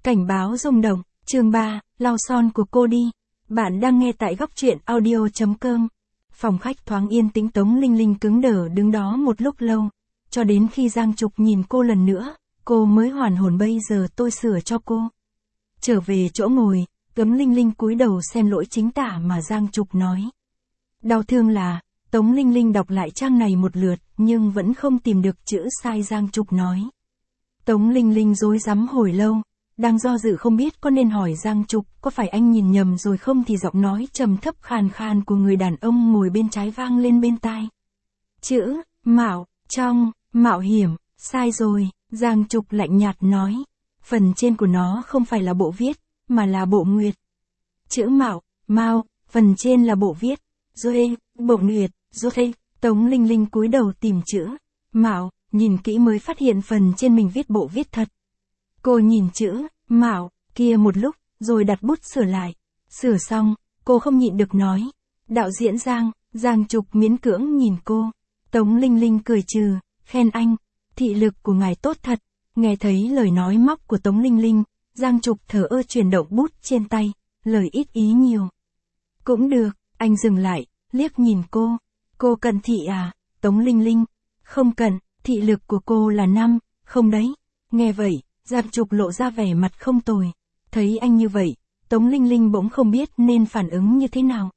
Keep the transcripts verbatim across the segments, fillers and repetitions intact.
Cảnh báo rung động, chương ba, lau son của cô đi. Bạn đang nghe tại góc truyện audio.com. Phòng khách thoáng yên tĩnh, Tống Linh Linh cứng đờ đứng đó một lúc lâu. Cho đến khi Giang Trục nhìn cô lần nữa, cô mới hoàn hồn. Bây giờ tôi sửa cho cô. Trở về chỗ ngồi, Tống Linh Linh cúi đầu xem lỗi chính tả mà Giang Trục nói. Đau thương là, Tống Linh Linh đọc lại trang này một lượt, nhưng vẫn không tìm được chữ sai Giang Trục nói. Tống Linh Linh rối rắm hồi lâu, đang do dự không biết có nên hỏi Giang Trục có phải anh nhìn nhầm rồi không, thì giọng nói trầm thấp khàn khàn của người đàn ông ngồi bên trái vang lên bên tai. Chữ, mạo, trong, mạo hiểm, sai rồi, Giang Trục lạnh nhạt nói. Phần trên của nó không phải là bộ viết, mà là bộ nguyệt. Chữ mạo, mao, phần trên là bộ viết. Rồi, bộ nguyệt, rồi, Tống Linh Linh cúi đầu tìm chữ mạo, nhìn kỹ mới phát hiện phần trên mình viết bộ viết thật. Cô nhìn chữ mạo kia một lúc, rồi đặt bút sửa lại. Sửa xong, cô không nhịn được nói. Đạo diễn Giang, Giang Trục miễn cưỡng nhìn cô. Tống Linh Linh cười trừ, khen anh, thị lực của ngài tốt thật. Nghe thấy lời nói móc của Tống Linh Linh, Giang Trục thở ơ chuyển động bút trên tay, lời ít ý nhiều. Cũng được, anh dừng lại, liếc nhìn cô. Cô cận thị à? Tống Linh Linh, không cận, thị lực của cô là năm, không đấy. Nghe vậy, Giang Trục lộ ra vẻ mặt không tồi. Thấy anh như vậy, Tống Linh Linh bỗng không biết nên phản ứng như thế nào.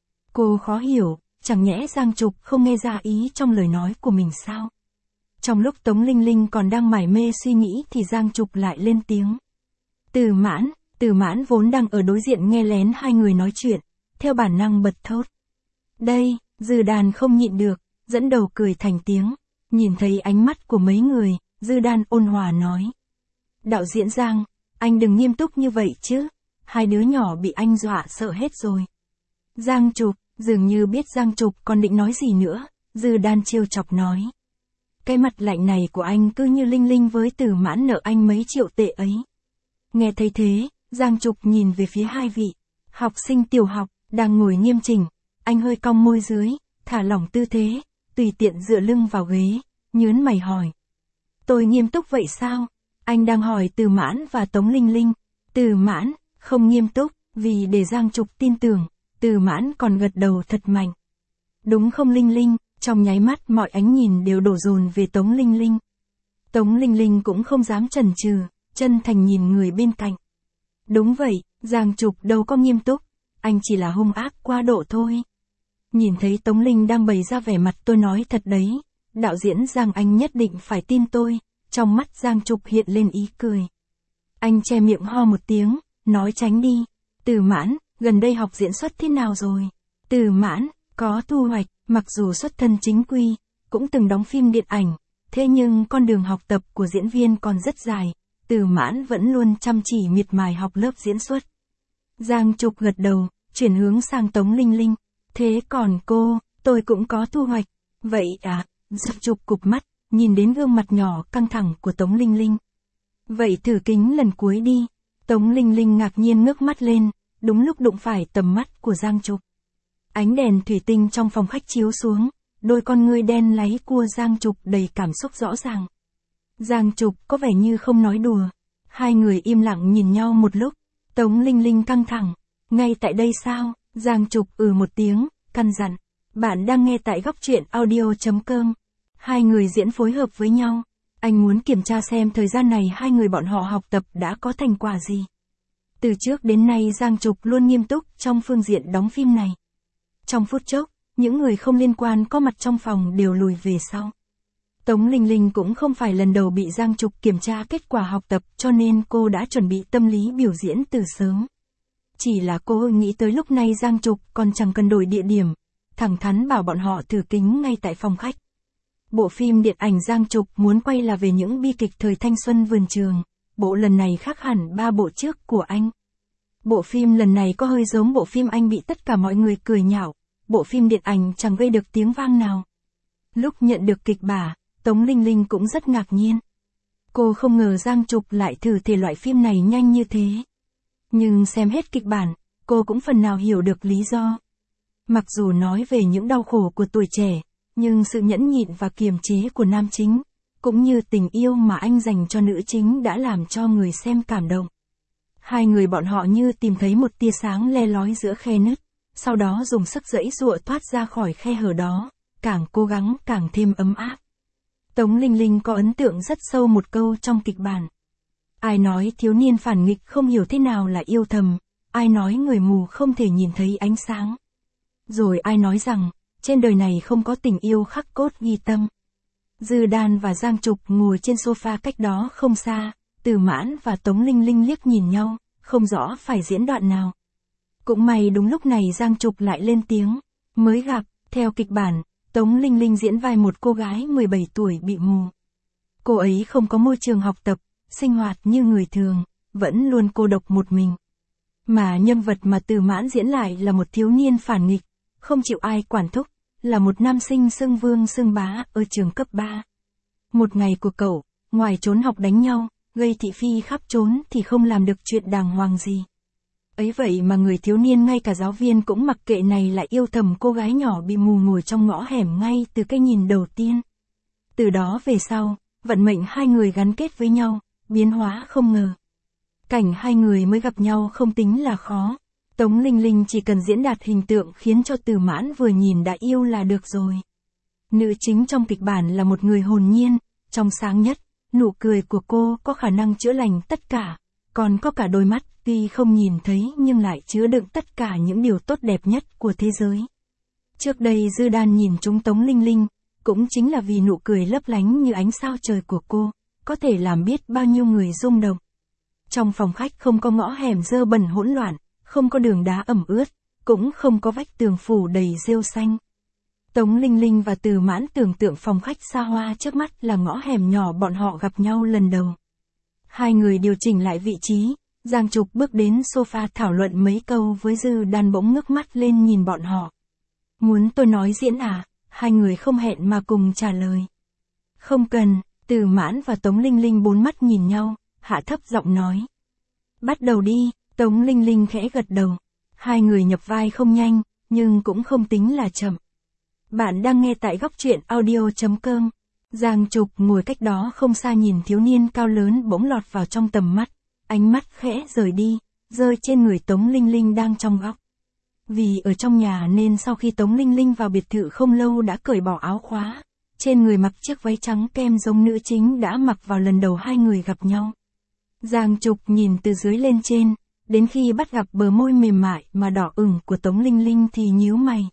Cô khó hiểu, chẳng nhẽ Giang Trục không nghe ra ý trong lời nói của mình sao? Trong lúc Tống Linh Linh còn đang mải mê suy nghĩ thì Giang Trục lại lên tiếng. Từ Mãn, Từ Mãn vốn đang ở đối diện nghe lén hai người nói chuyện, theo bản năng bật thốt. Đây, Dư Đan không nhịn được, dẫn đầu cười thành tiếng. Nhìn thấy ánh mắt của mấy người, Dư Đan ôn hòa nói. Đạo diễn Giang, anh đừng nghiêm túc như vậy chứ, hai đứa nhỏ bị anh dọa sợ hết rồi. Giang Trục, dường như biết Giang Trục còn định nói gì nữa, Dư Đan trêu chọc nói. Cái mặt lạnh này của anh cứ như Linh Linh với Từ Mãn nợ anh mấy triệu tệ ấy. Nghe thấy thế, Giang Trục nhìn về phía hai vị học sinh tiểu học đang ngồi nghiêm chỉnh, anh hơi cong môi dưới, thả lỏng tư thế, tùy tiện dựa lưng vào ghế, nhớn mày hỏi. Tôi nghiêm túc vậy sao? Anh đang hỏi Từ Mãn và Tống Linh Linh. Từ Mãn, không nghiêm túc, vì để Giang Trục tin tưởng, Từ Mãn còn gật đầu thật mạnh. Đúng không Linh Linh? Trong nháy mắt mọi ánh nhìn đều đổ dồn về Tống Linh Linh. Tống Linh Linh cũng không dám chần chừ, chân thành nhìn người bên cạnh. Đúng vậy, Giang Trục đâu có nghiêm túc, anh chỉ là hung ác quá độ thôi. Nhìn thấy Tống Linh đang bày ra vẻ mặt tôi nói thật đấy, đạo diễn Giang anh nhất định phải tin tôi. Trong mắt Giang Trục hiện lên ý cười. Anh che miệng ho một tiếng, nói tránh đi. Từ Mãn, gần đây học diễn xuất thế nào rồi? Từ Mãn, có thu hoạch, mặc dù xuất thân chính quy, cũng từng đóng phim điện ảnh, thế nhưng con đường học tập của diễn viên còn rất dài. Từ Mãn vẫn luôn chăm chỉ miệt mài học lớp diễn xuất. Giang Trục gật đầu, chuyển hướng sang Tống Linh Linh. Thế còn cô, tôi cũng có thu hoạch. Vậy à? Giang Trục cụp mắt, nhìn đến gương mặt nhỏ căng thẳng của Tống Linh Linh. Vậy thử kính lần cuối đi. Tống Linh Linh ngạc nhiên ngước mắt lên, đúng lúc đụng phải tầm mắt của Giang Trục. Ánh đèn thủy tinh trong phòng khách chiếu xuống, đôi con ngươi đen láy của Giang Trục đầy cảm xúc rõ ràng. Giang Trục có vẻ như không nói đùa. Hai người im lặng nhìn nhau một lúc, Tống Linh Linh căng thẳng. Ngay tại đây sao? Giang Trục ừ một tiếng, căn dặn. Bạn đang nghe tại góc truyện audio.com. Hai người diễn phối hợp với nhau. Anh muốn kiểm tra xem thời gian này hai người bọn họ học tập đã có thành quả gì. Từ trước đến nay Giang Trục luôn nghiêm túc trong phương diện đóng phim này. Trong phút chốc, những người không liên quan có mặt trong phòng đều lùi về sau. Tống Linh Linh cũng không phải lần đầu bị Giang Trục kiểm tra kết quả học tập, cho nên cô đã chuẩn bị tâm lý biểu diễn từ sớm. Chỉ là cô nghĩ tới lúc này Giang Trục còn chẳng cần đổi địa điểm, thẳng thắn bảo bọn họ thử kính ngay tại phòng khách. Bộ phim điện ảnh Giang Trục muốn quay là về những bi kịch thời thanh xuân vườn trường. Bộ lần này khác hẳn ba bộ trước của anh. Bộ phim lần này có hơi giống bộ phim anh bị tất cả mọi người cười nhạo. Bộ phim điện ảnh chẳng gây được tiếng vang nào. Lúc nhận được kịch bản, Tống Linh Linh cũng rất ngạc nhiên. Cô không ngờ Giang Trục lại thử thể loại phim này nhanh như thế. Nhưng xem hết kịch bản, cô cũng phần nào hiểu được lý do. Mặc dù nói về những đau khổ của tuổi trẻ, nhưng sự nhẫn nhịn và kiềm chế của nam chính, cũng như tình yêu mà anh dành cho nữ chính đã làm cho người xem cảm động. Hai người bọn họ như tìm thấy một tia sáng le lói giữa khe nứt, sau đó dùng sức giãy giụa thoát ra khỏi khe hở đó, càng cố gắng càng thêm ấm áp. Tống Linh Linh có ấn tượng rất sâu một câu trong kịch bản. Ai nói thiếu niên phản nghịch không hiểu thế nào là yêu thầm, ai nói người mù không thể nhìn thấy ánh sáng. Rồi ai nói rằng, trên đời này không có tình yêu khắc cốt ghi tâm. Dư Đan và Giang Trục ngồi trên sofa cách đó không xa, Từ Mãn và Tống Linh Linh liếc nhìn nhau, không rõ phải diễn đoạn nào. Cũng may đúng lúc này Giang Trục lại lên tiếng, mới gặp, theo kịch bản, Tống Linh Linh diễn vai một cô gái mười bảy tuổi bị mù. Cô ấy không có môi trường học tập, sinh hoạt như người thường, vẫn luôn cô độc một mình. Mà nhân vật mà Từ Mãn diễn lại là một thiếu niên phản nghịch, không chịu ai quản thúc, là một nam sinh xưng vương xưng bá ở trường cấp ba. Một ngày của cậu, ngoài trốn học đánh nhau, gây thị phi khắp trốn thì không làm được chuyện đàng hoàng gì. Ấy vậy mà người thiếu niên ngay cả giáo viên cũng mặc kệ này lại yêu thầm cô gái nhỏ bị mù ngồi trong ngõ hẻm ngay từ cái nhìn đầu tiên. Từ đó về sau, vận mệnh hai người gắn kết với nhau, biến hóa không ngờ. Cảnh hai người mới gặp nhau không tính là khó. Tống Linh Linh chỉ cần diễn đạt hình tượng khiến cho Từ Mãn vừa nhìn đã yêu là được rồi. Nữ chính trong kịch bản là một người hồn nhiên, trong sáng nhất, nụ cười của cô có khả năng chữa lành tất cả, còn có cả đôi mắt tuy không nhìn thấy nhưng lại chứa đựng tất cả những điều tốt đẹp nhất của thế giới. Trước đây Dư Đan nhìn trúng Tống Linh Linh, cũng chính là vì nụ cười lấp lánh như ánh sao trời của cô, có thể làm biết bao nhiêu người rung động. Trong phòng khách không có ngõ hẻm dơ bẩn hỗn loạn, không có đường đá ẩm ướt, cũng không có vách tường phủ đầy rêu xanh. Tống Linh Linh và Từ Mãn tưởng tượng phòng khách xa hoa trước mắt là ngõ hẻm nhỏ bọn họ gặp nhau lần đầu. Hai người điều chỉnh lại vị trí, Giang Trục bước đến sofa thảo luận mấy câu với Dư Đan bỗng ngước mắt lên nhìn bọn họ. Muốn tôi nói diễn à? Hai người không hẹn mà cùng trả lời. Không cần, Từ Mãn và Tống Linh Linh bốn mắt nhìn nhau, hạ thấp giọng nói. Bắt đầu đi, Tống Linh Linh khẽ gật đầu. Hai người nhập vai không nhanh, nhưng cũng không tính là chậm. Bạn đang nghe tại góc truyện audio chấm com. Giang Trục ngồi cách đó không xa nhìn thiếu niên cao lớn bỗng lọt vào trong tầm mắt. Ánh mắt khẽ rời đi, rơi trên người Tống Linh Linh đang trong góc. Vì ở trong nhà nên sau khi Tống Linh Linh vào biệt thự không lâu đã cởi bỏ áo khóa. Trên người mặc chiếc váy trắng kem giống nữ chính đã mặc vào lần đầu hai người gặp nhau. Giang Trục nhìn từ dưới lên trên, đến khi bắt gặp bờ môi mềm mại mà đỏ ửng của Tống Linh Linh thì nhíu mày.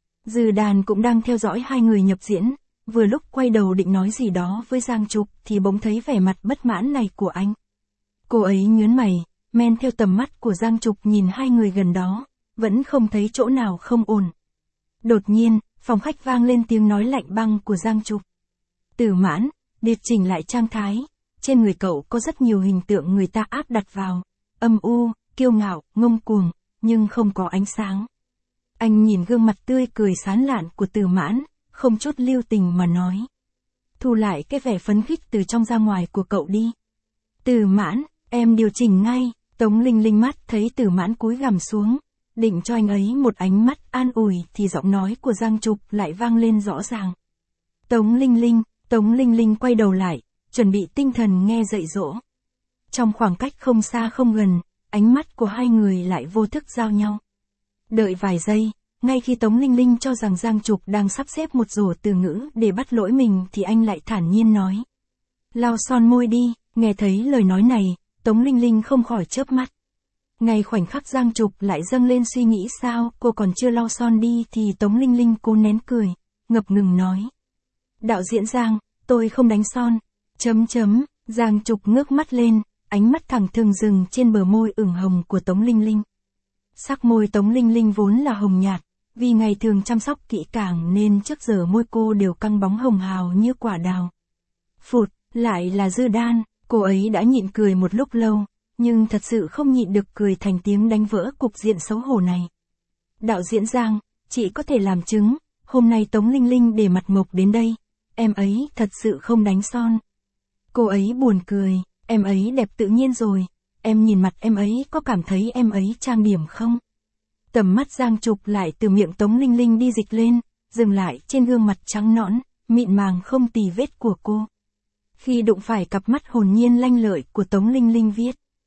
Dư Đan cũng đang theo dõi hai người nhập diễn, vừa lúc quay đầu định nói gì đó với Giang Trục thì bỗng thấy vẻ mặt bất mãn này của anh. Cô ấy nhướng mày, men theo tầm mắt của Giang Trục nhìn hai người gần đó, vẫn không thấy chỗ nào không ổn. Đột nhiên, phòng khách vang lên tiếng nói lạnh băng của Giang Trục. Từ Mãn, điều chỉnh lại trang thái, trên người cậu có rất nhiều hình tượng người ta áp đặt vào, âm u, kiêu ngạo, ngông cuồng, nhưng không có ánh sáng. Anh nhìn gương mặt tươi cười sán lạn của Từ Mãn, không chút lưu tình mà nói. Thu lại cái vẻ phấn khích từ trong ra ngoài của cậu đi. Từ Mãn, em điều chỉnh ngay. Tống Linh Linh mắt thấy Từ Mãn cúi gằm xuống, định cho anh ấy một ánh mắt an ủi thì giọng nói của Giang Trục lại vang lên rõ ràng. Tống Linh Linh, Tống Linh Linh quay đầu lại, chuẩn bị tinh thần nghe dạy dỗ. Trong khoảng cách không xa không gần, ánh mắt của hai người lại vô thức giao nhau. Đợi vài giây, ngay khi Tống Linh Linh cho rằng Giang Trục đang sắp xếp một rổ từ ngữ để bắt lỗi mình thì anh lại thản nhiên nói. Lau son môi đi. Nghe thấy lời nói này, Tống Linh Linh không khỏi chớp mắt. Ngay khoảnh khắc Giang Trục lại dâng lên suy nghĩ sao cô còn chưa lau son đi thì Tống Linh Linh cố nén cười, ngập ngừng nói. Đạo diễn Giang, tôi không đánh son. Chấm chấm, Giang Trục ngước mắt lên, ánh mắt thẳng thừng dừng trên bờ môi ửng hồng của Tống Linh Linh. Sắc môi Tống Linh Linh vốn là hồng nhạt, vì ngày thường chăm sóc kỹ càng nên trước giờ môi cô đều căng bóng hồng hào như quả đào. Phụt, lại là Dư Đan. Cô ấy đã nhịn cười một lúc lâu, nhưng thật sự không nhịn được cười thành tiếng đánh vỡ cục diện xấu hổ này. Đạo diễn Giang, chị có thể làm chứng, hôm nay Tống Linh Linh để mặt mộc đến đây, em ấy thật sự không đánh son. Cô ấy buồn cười, em ấy đẹp tự nhiên rồi, em nhìn mặt em ấy có cảm thấy em ấy trang điểm không? Tầm mắt Giang Trục lại từ miệng Tống Linh Linh đi dịch lên, dừng lại trên gương mặt trắng nõn, mịn màng không tì vết của cô. Khi đụng phải cặp mắt hồn nhiên lanh lợi của Tống Linh Linh viết.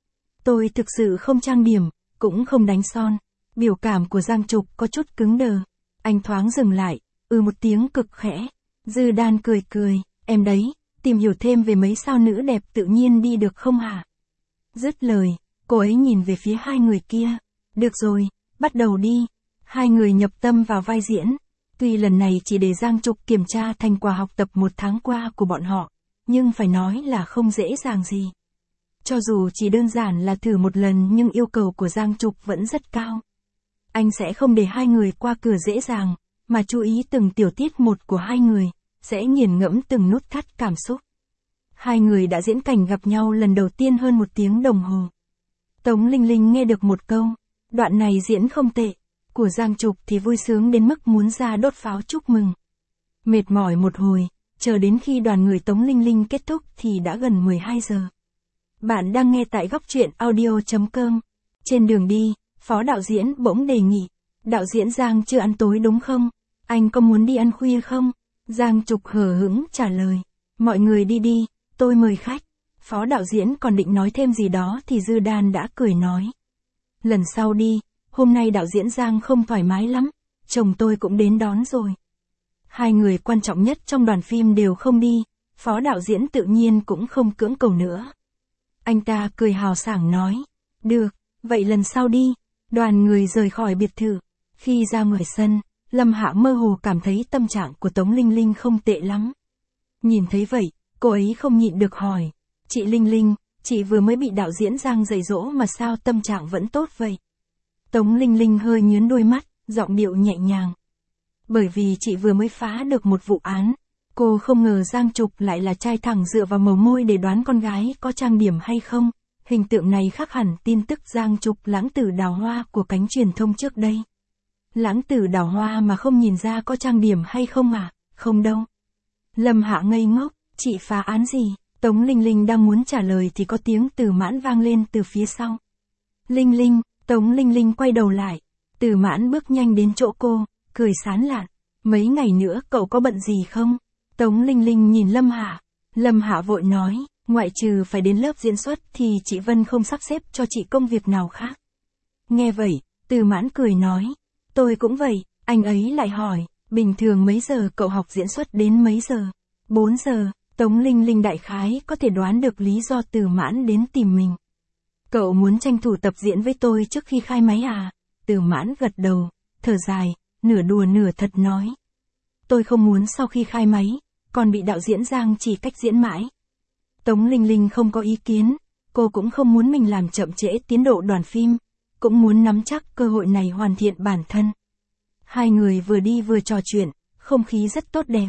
Tôi thực sự không trang điểm, cũng không đánh son. Biểu cảm của Giang Trục có chút cứng đờ. Anh thoáng dừng lại, ừ một tiếng cực khẽ. Dư Đan cười cười, em đấy, tìm hiểu thêm về mấy sao nữ đẹp tự nhiên đi được không hả? Dứt lời, cô ấy nhìn về phía hai người kia. Được rồi, bắt đầu đi. Hai người nhập tâm vào vai diễn. Tuy lần này chỉ để Giang Trục kiểm tra thành quả học tập một tháng qua của bọn họ, nhưng phải nói là không dễ dàng gì. Cho dù chỉ đơn giản là thử một lần nhưng yêu cầu của Giang Trục vẫn rất cao. Anh sẽ không để hai người qua cửa dễ dàng, mà chú ý từng tiểu tiết một của hai người, sẽ nghiền ngẫm từng nút thắt cảm xúc. Hai người đã diễn cảnh gặp nhau lần đầu tiên hơn một tiếng đồng hồ. Tống Linh Linh nghe được một câu, đoạn này diễn không tệ, của Giang Trục thì vui sướng đến mức muốn ra đốt pháo chúc mừng. Mệt mỏi một hồi, chờ đến khi đoàn người Tống Linh Linh kết thúc thì đã gần mười hai giờ. Bạn đang nghe tại góc truyện audio chấm com. Trên đường đi, phó đạo diễn bỗng đề nghị, đạo diễn Giang chưa ăn tối đúng không? Anh có muốn đi ăn khuya không? Giang Trục hờ hững trả lời, mọi người đi đi, tôi mời khách. Phó đạo diễn còn định nói thêm gì đó thì Dư Đan đã cười nói. Lần sau đi, hôm nay đạo diễn Giang không thoải mái lắm, chồng tôi cũng đến đón rồi. Hai người quan trọng nhất trong đoàn phim đều không đi, phó đạo diễn tự nhiên cũng không cưỡng cầu nữa. Anh ta cười hào sảng nói, được, vậy lần sau đi. Đoàn người rời khỏi biệt thự. Khi ra ngoài sân, Lâm Hạ mơ hồ cảm thấy tâm trạng của Tống Linh Linh không tệ lắm. Nhìn thấy vậy, cô ấy không nhịn được hỏi, chị Linh Linh, chị vừa mới bị đạo diễn Giang dạy dỗ mà sao tâm trạng vẫn tốt vậy? Tống Linh Linh hơi nhướng đôi mắt, giọng điệu nhẹ nhàng. Bởi vì chị vừa mới phá được một vụ án, cô không ngờ Giang Trục lại là trai thẳng dựa vào màu môi để đoán con gái có trang điểm hay không. Hình tượng này khác hẳn tin tức Giang Trục lãng tử đào hoa của cánh truyền thông trước đây. Lãng tử đào hoa mà không nhìn ra có trang điểm hay không à? Không đâu. Lâm Hạ ngây ngốc, chị phá án gì? Tống Linh Linh đang muốn trả lời thì có tiếng Từ Mãn vang lên từ phía sau. Linh Linh, Tống Linh Linh quay đầu lại. Từ Mãn bước nhanh đến chỗ cô, cười sán lạn. Mấy ngày nữa cậu có bận gì không? Tống Linh Linh nhìn Lâm Hạ. Lâm Hạ vội nói, ngoại trừ phải đến lớp diễn xuất thì chị Vân không sắp xếp cho chị công việc nào khác. Nghe vậy, Từ Mãn cười nói, tôi cũng vậy. Anh ấy lại hỏi, bình thường mấy giờ cậu học diễn xuất đến mấy giờ? bốn giờ. Tống Linh Linh đại khái có thể đoán được lý do Từ Mãn đến tìm mình. Cậu muốn tranh thủ tập diễn với tôi trước khi khai máy à? Từ Mãn gật đầu, thở dài, nửa đùa nửa thật nói. Tôi không muốn sau khi khai máy, còn bị đạo diễn Giang chỉ cách diễn mãi. Tống Linh Linh không có ý kiến, cô cũng không muốn mình làm chậm trễ tiến độ đoàn phim, cũng muốn nắm chắc cơ hội này hoàn thiện bản thân. Hai người vừa đi vừa trò chuyện, không khí rất tốt đẹp.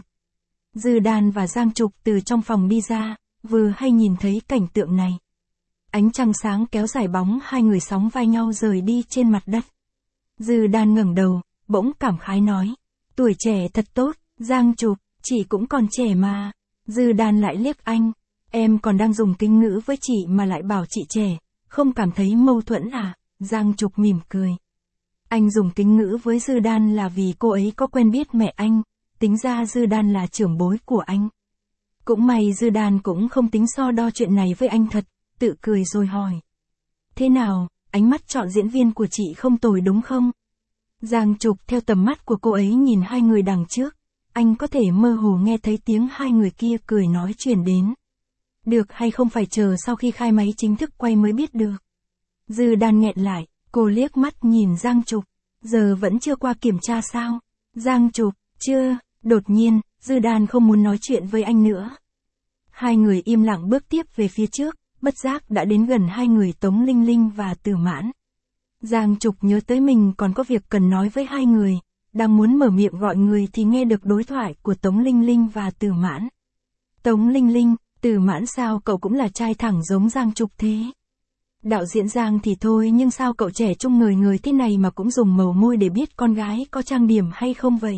Dư Đan và Giang Trục từ trong phòng đi ra, vừa hay nhìn thấy cảnh tượng này. Ánh trăng sáng kéo dài bóng hai người sóng vai nhau rời đi trên mặt đất. Dư Đan ngẩng đầu, bỗng cảm khái nói, tuổi trẻ thật tốt, Giang Trục, chị cũng còn trẻ mà. Dư Đan lại liếc anh, em còn đang dùng kính ngữ với chị mà lại bảo chị trẻ, không cảm thấy mâu thuẫn à? Giang Trục mỉm cười. Anh dùng kính ngữ với Dư Đan là vì cô ấy có quen biết mẹ anh, tính ra Dư Đan là trưởng bối của anh. Cũng may Dư Đan cũng không tính so đo chuyện này với anh thật, tự cười rồi hỏi. Thế nào, ánh mắt chọn diễn viên của chị không tồi đúng không? Giang Trục theo tầm mắt của cô ấy nhìn hai người đằng trước, anh có thể mơ hồ nghe thấy tiếng hai người kia cười nói truyền đến. Được hay không phải chờ sau khi khai máy chính thức quay mới biết được. Dư Đan nghẹn lại, cô liếc mắt nhìn Giang Trục, giờ vẫn chưa qua kiểm tra sao? Giang Trục, chưa, đột nhiên, Dư Đan không muốn nói chuyện với anh nữa. Hai người im lặng bước tiếp về phía trước, bất giác đã đến gần hai người Tống Linh Linh và Từ Mãn. Giang Trục nhớ tới mình còn có việc cần nói với hai người, đang muốn mở miệng gọi người thì nghe được đối thoại của Tống Linh Linh và Từ Mãn. Tống Linh Linh, Từ Mãn sao cậu cũng là trai thẳng giống Giang Trục thế? Đạo diễn Giang thì thôi nhưng sao cậu trẻ trung ngời ngời thế này mà cũng dùng màu môi để biết con gái có trang điểm hay không vậy?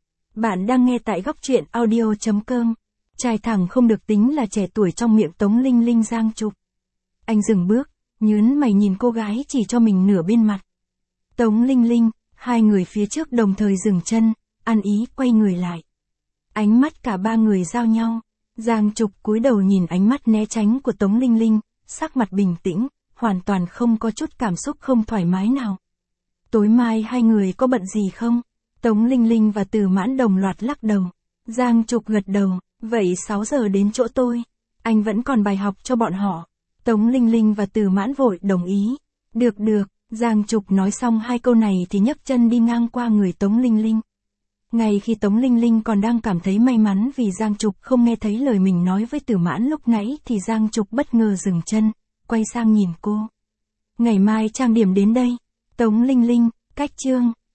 Bạn đang nghe tại góc truyện audio chấm com. Trai thẳng không được tính là trẻ tuổi trong miệng Tống Linh Linh Giang Trục. Anh dừng bước, nhớn mày nhìn cô gái chỉ cho mình nửa bên mặt. Tống Linh Linh, hai người phía trước đồng thời dừng chân, ăn ý quay người lại. Ánh mắt cả ba người giao nhau. Giang Trục cúi đầu nhìn ánh mắt né tránh của Tống Linh Linh, sắc mặt bình tĩnh, hoàn toàn không có chút cảm xúc không thoải mái nào. Tối mai hai người có bận gì không? Tống Linh Linh và Từ Mãn đồng loạt lắc đầu. Giang Trục gật đầu, vậy sáu giờ đến chỗ tôi. Anh vẫn còn bài học cho bọn họ. Tống Linh Linh và Từ Mãn vội đồng ý. Được được, Giang Trục nói xong hai câu này thì nhấc chân đi ngang qua người Tống Linh Linh. Ngay khi Tống Linh Linh còn đang cảm thấy may mắn vì Giang Trục không nghe thấy lời mình nói với Từ Mãn lúc nãy thì Giang Trục bất ngờ dừng chân, quay sang nhìn cô. Ngày mai trang điểm đến đây. Tống Linh Linh, cách chương.